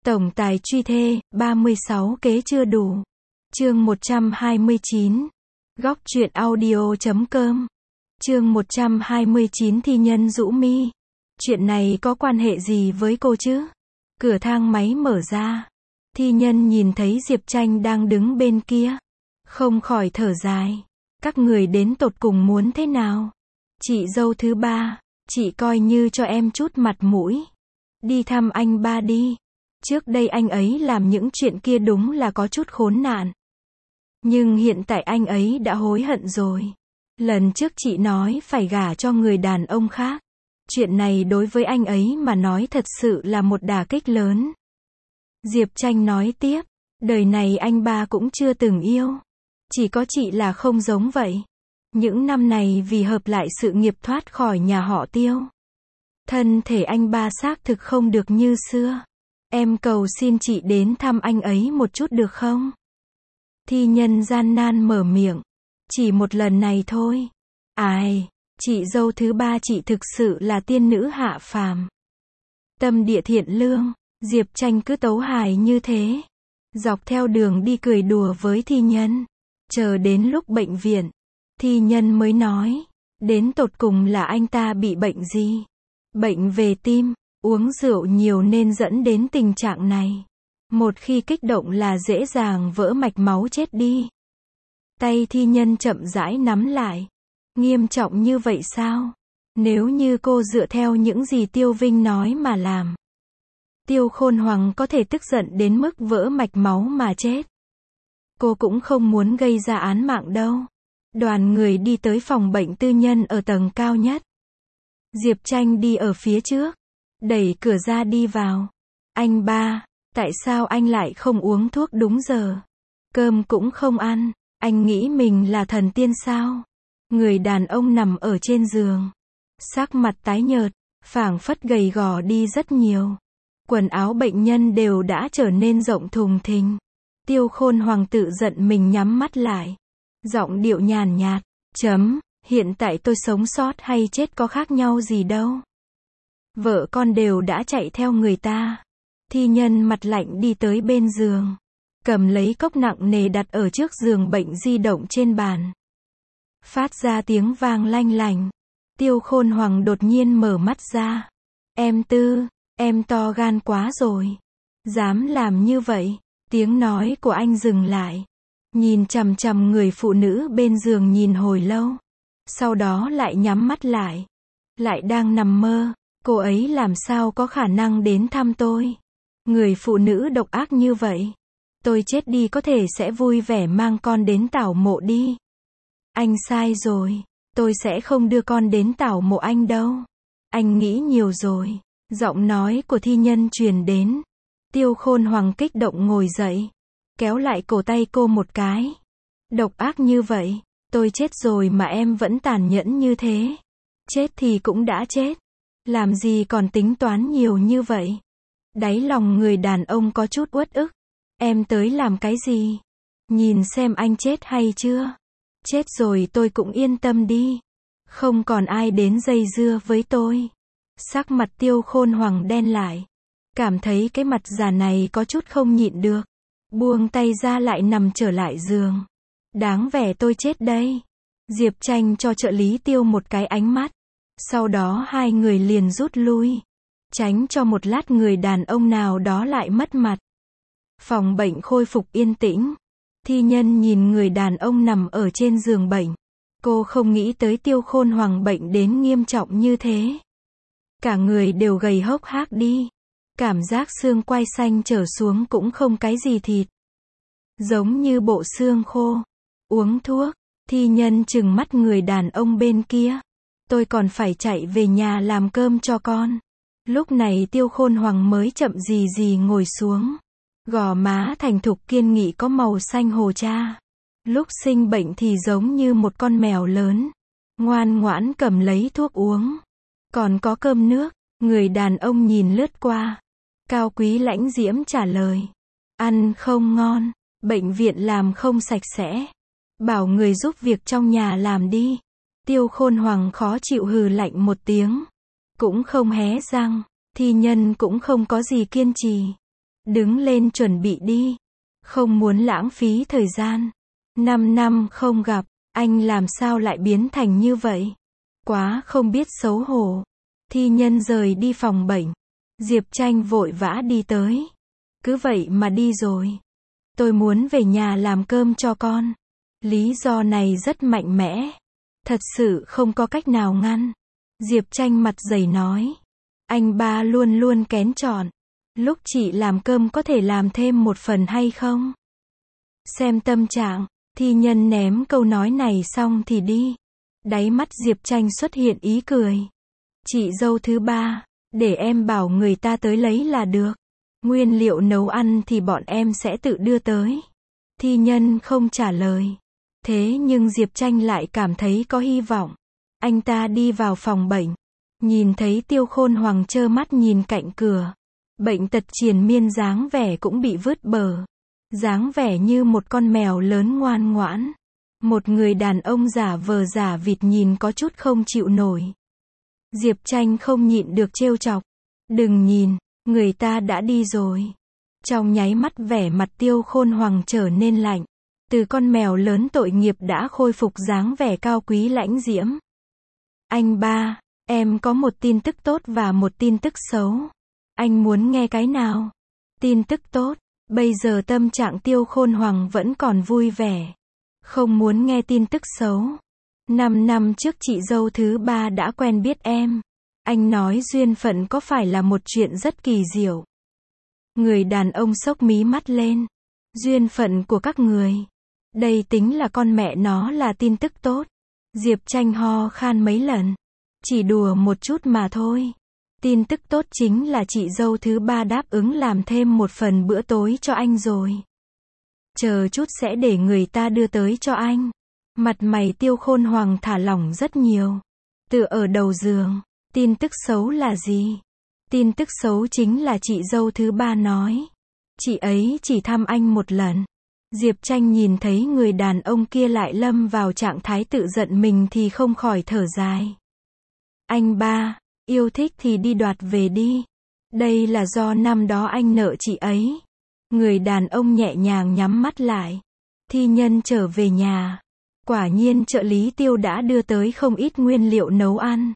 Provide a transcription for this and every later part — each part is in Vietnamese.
Tổng tài truy thê, 36 kế chưa đủ. Chương 129. Góc truyện audio.com. Chương 129 thi nhân rũ mi. Chuyện này có quan hệ gì với cô chứ? Cửa thang máy mở ra. Thi nhân nhìn thấy Diệp Tranh đang đứng bên kia. Không khỏi thở dài. Các người đến tột cùng muốn thế nào? Chị dâu thứ ba, chị coi như cho em chút mặt mũi. Đi thăm anh ba đi. Trước đây anh ấy làm những chuyện kia đúng là có chút khốn nạn. Nhưng hiện tại anh ấy đã hối hận rồi. Lần trước chị nói phải gả cho người đàn ông khác. Chuyện này đối với anh ấy mà nói thật sự là một đả kích lớn. Diệp Tranh nói tiếp, đời này anh ba cũng chưa từng yêu. Chỉ có chị là không giống vậy. Những năm này vì hợp lại sự nghiệp thoát khỏi nhà họ Tiêu. Thân thể anh ba xác thực không được như xưa. Em cầu xin chị đến thăm anh ấy một chút được không? Thi nhân gian nan mở miệng. Chỉ một lần này thôi. Ai, chị dâu thứ ba chị thực sự là tiên nữ hạ phàm. Tâm địa thiện lương, Diệp Tranh cứ tấu hài như thế. Dọc theo đường đi cười đùa với thi nhân. Chờ đến lúc bệnh viện, thi nhân mới nói, đến tột cùng là anh ta bị bệnh gì? Bệnh về tim, uống rượu nhiều nên dẫn đến tình trạng này. Một khi kích động là dễ dàng vỡ mạch máu chết đi. Tay thi nhân chậm rãi nắm lại. Nghiêm trọng như vậy sao? Nếu như cô dựa theo những gì Tiêu Vinh nói mà làm, Tiêu Khôn Hoàng có thể tức giận đến mức vỡ mạch máu mà chết. Cô cũng không muốn gây ra án mạng đâu. Đoàn người đi tới phòng bệnh tư nhân ở tầng cao nhất. Diệp Tranh đi ở phía trước, đẩy cửa ra đi vào. Anh ba, tại sao anh lại không uống thuốc đúng giờ? Cơm cũng không ăn, anh nghĩ mình là thần tiên sao? Người đàn ông nằm ở trên giường, sắc mặt tái nhợt, phảng phất gầy gò đi rất nhiều. Quần áo bệnh nhân đều đã trở nên rộng thùng thình. Tiêu Khôn Hoàng tự giận mình nhắm mắt lại. Giọng điệu nhàn nhạt, hiện tại tôi sống sót hay chết có khác nhau gì đâu. Vợ con đều đã chạy theo người ta. Thi nhân mặt lạnh đi tới bên giường. Cầm lấy cốc nặng nề đặt ở trước giường bệnh di động trên bàn. Phát ra tiếng vang lanh lành. Tiêu Khôn Hoàng đột nhiên mở mắt ra. Em Tư, em to gan quá rồi. Dám làm như vậy. Tiếng nói của anh dừng lại. Nhìn chằm chằm người phụ nữ bên giường nhìn hồi lâu. Sau đó lại nhắm mắt lại. Lại đang nằm mơ. Cô ấy làm sao có khả năng đến thăm tôi? Người phụ nữ độc ác như vậy. Tôi chết đi có thể sẽ vui vẻ mang con đến tảo mộ đi. Anh sai rồi. Tôi sẽ không đưa con đến tảo mộ anh đâu. Anh nghĩ nhiều rồi. Giọng nói của thi nhân truyền đến. Tiêu Khôn Hoàng kích động ngồi dậy. Kéo lại cổ tay cô một cái. Độc ác như vậy. Tôi chết rồi mà em vẫn tàn nhẫn như thế. Chết thì cũng đã chết. Làm gì còn tính toán nhiều như vậy? Đáy lòng người đàn ông có chút uất ức. Em tới làm cái gì? Nhìn xem anh chết hay chưa? Chết rồi tôi cũng yên tâm đi. Không còn ai đến dây dưa với tôi. Sắc mặt Tiêu Khôn Hoàng đen lại. Cảm thấy cái mặt già này có chút không nhịn được. Buông tay ra lại nằm trở lại giường. Đáng vẻ tôi chết đây. Diệp Tranh cho trợ lý Tiêu một cái ánh mắt. Sau đó hai người liền rút lui. Tránh cho một lát người đàn ông nào đó lại mất mặt. Phòng bệnh khôi phục yên tĩnh. Thi nhân nhìn người đàn ông nằm ở trên giường bệnh. Cô không nghĩ tới Tiêu Khôn Hoàng bệnh đến nghiêm trọng như thế. Cả người đều gầy hốc hác đi. Cảm giác xương quai xanh trở xuống cũng không cái gì thịt. Giống như bộ xương khô. Uống thuốc. Thi nhân trừng mắt người đàn ông bên kia. Tôi còn phải chạy về nhà làm cơm cho con. Lúc này Tiêu Khôn Hoàng mới chậm gì ngồi xuống. Gò má thành thục kiên nghị có màu xanh hồ cha. Lúc sinh bệnh thì giống như một con mèo lớn. Ngoan ngoãn cầm lấy thuốc uống. Còn có cơm nước. Người đàn ông nhìn lướt qua. Cao quý lãnh diễm trả lời. Ăn không ngon. Bệnh viện làm không sạch sẽ. Bảo người giúp việc trong nhà làm đi. Tiêu Khôn Hoàng khó chịu hừ lạnh một tiếng. Cũng không hé răng. Thi nhân cũng không có gì kiên trì. Đứng lên chuẩn bị đi. Không muốn lãng phí thời gian. 5 năm không gặp, anh làm sao lại biến thành như vậy? Quá không biết xấu hổ. Thi Nhân rời đi phòng bệnh. Diệp Tranh vội vã đi tới. Cứ vậy mà đi rồi. Tôi muốn về nhà làm cơm cho con. Lý do này rất mạnh mẽ. Thật sự không có cách nào ngăn. Diệp Tranh mặt dày nói. Anh ba luôn luôn kén chọn. Lúc chị làm cơm có thể làm thêm một phần hay không? Xem tâm trạng. Thi Nhân ném câu nói này xong thì đi. Đáy mắt Diệp Tranh xuất hiện ý cười. Chị dâu thứ ba, để em bảo người ta tới lấy là được. Nguyên liệu nấu ăn thì bọn em sẽ tự đưa tới. Thi Nhân không trả lời. Thế nhưng Diệp Tranh lại cảm thấy có hy vọng. Anh ta đi vào phòng bệnh. Nhìn thấy Tiêu Khôn Hoàng trơ mắt nhìn cạnh cửa. Bệnh tật triền miên dáng vẻ cũng bị vứt bờ. Dáng vẻ như một con mèo lớn ngoan ngoãn. Một người đàn ông giả vờ giả vịt nhìn có chút không chịu nổi. Diệp Tranh không nhịn được trêu chọc. Đừng nhìn, người ta đã đi rồi. Trong nháy mắt vẻ mặt Tiêu Khôn Hoàng trở nên lạnh. Từ con mèo lớn tội nghiệp đã khôi phục dáng vẻ cao quý lãnh diễm. Anh ba, em có một tin tức tốt và một tin tức xấu. Anh muốn nghe cái nào? Tin tức tốt. Bây giờ tâm trạng Tiêu Khôn Hoàng vẫn còn vui vẻ. Không muốn nghe tin tức xấu. 5 năm trước chị dâu thứ ba đã quen biết em. Anh nói duyên phận có phải là một chuyện rất kỳ diệu. Người đàn ông xốc mí mắt lên. Duyên phận của các người. Đây tính là con mẹ nó là tin tức tốt. Diệp Tranh ho khan mấy lần. Chỉ đùa một chút mà thôi. Tin tức tốt chính là chị dâu thứ ba đáp ứng làm thêm một phần bữa tối cho anh rồi. Chờ chút sẽ để người ta đưa tới cho anh. Mặt mày Tiêu Khôn Hoàng thả lỏng rất nhiều. Tựa ở đầu giường. Tin tức xấu là gì? Tin tức xấu chính là chị dâu thứ ba nói. Chị ấy chỉ thăm anh một lần. Diệp Tranh nhìn thấy người đàn ông kia lại lâm vào trạng thái tự giận mình thì không khỏi thở dài. Anh ba, yêu thích thì đi đoạt về đi. Đây là do năm đó anh nợ chị ấy. Người đàn ông nhẹ nhàng nhắm mắt lại. Thi Nhân trở về nhà. Quả nhiên trợ lý Tiêu đã đưa tới không ít nguyên liệu nấu ăn.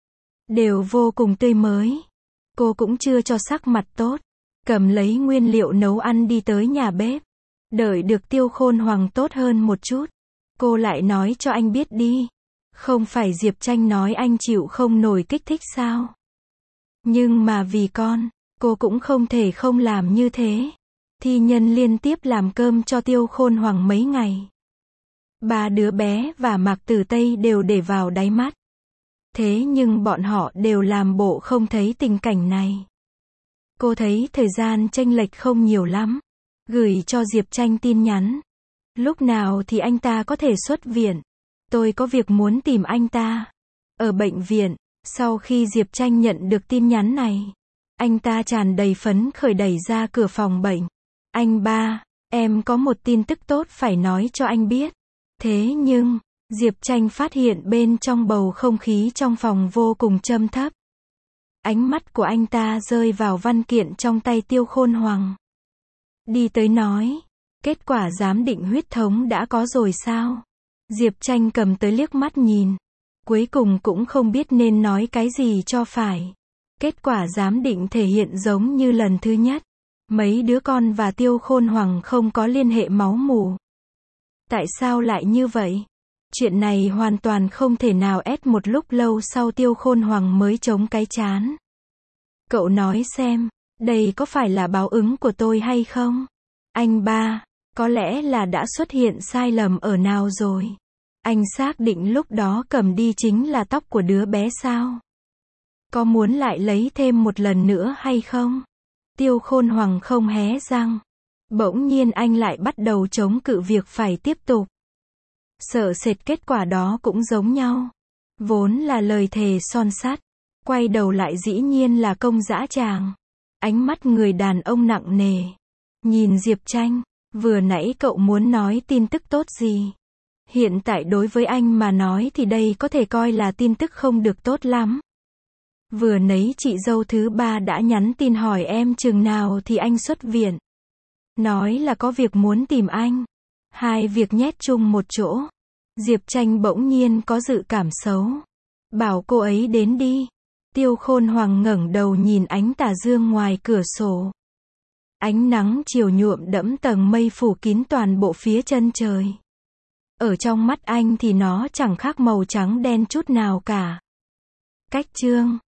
Đều vô cùng tươi mới. Cô cũng chưa cho sắc mặt tốt. Cầm lấy nguyên liệu nấu ăn đi tới nhà bếp. Đợi được Tiêu Khôn Hoàng tốt hơn một chút. Cô lại nói cho anh biết đi. Không phải Diệp Tranh nói anh chịu không nổi kích thích sao? Nhưng mà vì con, cô cũng không thể không làm như thế. Thi Nhân liên tiếp làm cơm cho Tiêu Khôn Hoàng mấy ngày. 3 đứa bé và Mạc Tử Tây đều để vào đáy mắt. Thế nhưng bọn họ đều làm bộ không thấy tình cảnh này. Cô thấy thời gian chênh lệch không nhiều lắm. Gửi cho Diệp Tranh tin nhắn. Lúc nào thì anh ta có thể xuất viện? Tôi có việc muốn tìm anh ta. Ở bệnh viện, sau khi Diệp Tranh nhận được tin nhắn này, anh ta tràn đầy phấn khởi đẩy ra cửa phòng bệnh. Anh ba, em có một tin tức tốt phải nói cho anh biết. Thế nhưng, Diệp Tranh phát hiện bên trong bầu không khí trong phòng vô cùng trầm thấp. Ánh mắt của anh ta rơi vào văn kiện trong tay Tiêu Khôn Hoàng. Đi tới nói, kết quả giám định huyết thống đã có rồi sao? Diệp Tranh cầm tới liếc mắt nhìn. Cuối cùng cũng không biết nên nói cái gì cho phải. Kết quả giám định thể hiện giống như lần thứ nhất. Mấy đứa con và Tiêu Khôn Hoàng không có liên hệ máu mủ. Tại sao lại như vậy? Chuyện này hoàn toàn không thể nào ép một lúc lâu sau Tiêu Khôn Hoàng mới chống cái trán. Cậu nói xem, đây có phải là báo ứng của tôi hay không? Anh ba, có lẽ là đã xuất hiện sai lầm ở nào rồi. Anh xác định lúc đó cầm đi chính là tóc của đứa bé sao? Có muốn lại lấy thêm một lần nữa hay không? Tiêu Khôn Hoàng không hé răng. Bỗng nhiên anh lại bắt đầu chống cự việc phải tiếp tục. Sợ sệt kết quả đó cũng giống nhau. Vốn là lời thề son sắt. Quay đầu lại dĩ nhiên là công dã tràng. Ánh mắt người đàn ông nặng nề. Nhìn Diệp Tranh, vừa nãy cậu muốn nói tin tức tốt gì? Hiện tại đối với anh mà nói thì đây có thể coi là tin tức không được tốt lắm. Vừa nấy chị dâu thứ ba đã nhắn tin hỏi em chừng nào thì anh xuất viện. Nói là có việc muốn tìm anh. Hai việc nhét chung một chỗ. Diệp Tranh bỗng nhiên có dự cảm xấu. Bảo cô ấy đến đi. Tiêu Khôn Hoàng ngẩng đầu nhìn ánh tà dương ngoài cửa sổ. Ánh nắng chiều nhuộm đẫm tầng mây phủ kín toàn bộ phía chân trời. Ở trong mắt anh thì nó chẳng khác màu trắng đen chút nào cả. Cách chương